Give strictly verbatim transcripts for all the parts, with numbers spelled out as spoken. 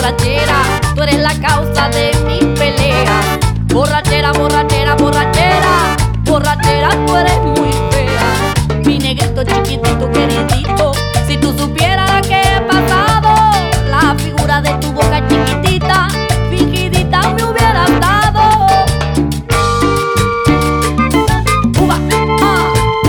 borrachera, tú eres la causa de mis peleas. Borrachera, borrachera, borrachera, borrachera, tú eres muy fea. Mi negrito chiquitito queridito, si tú supieras que he pasado, la figura de tu boca chiquitita, fingidita me hubiera dado. Uva, ah.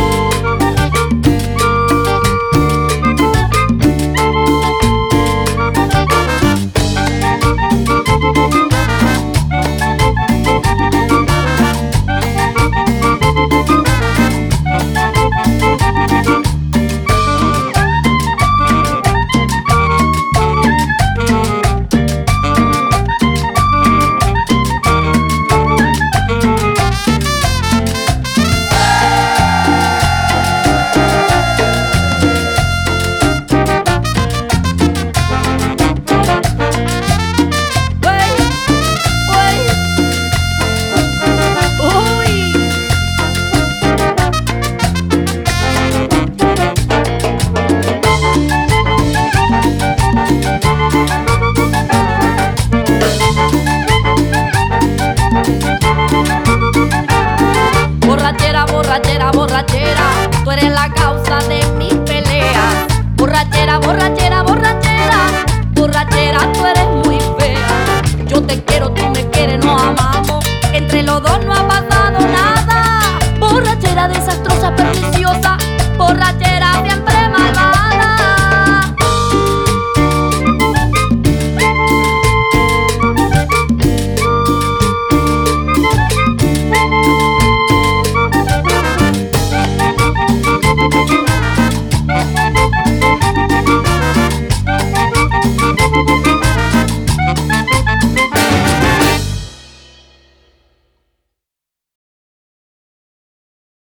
Borrachera, borrachera, borrachera, tú eres la causa de mis peleas. Borrachera, borrachera, borrachera, borrachera, tú eres muy fea. Yo te quiero, tú me quieres, nos amamos, entre los dos no ha pasado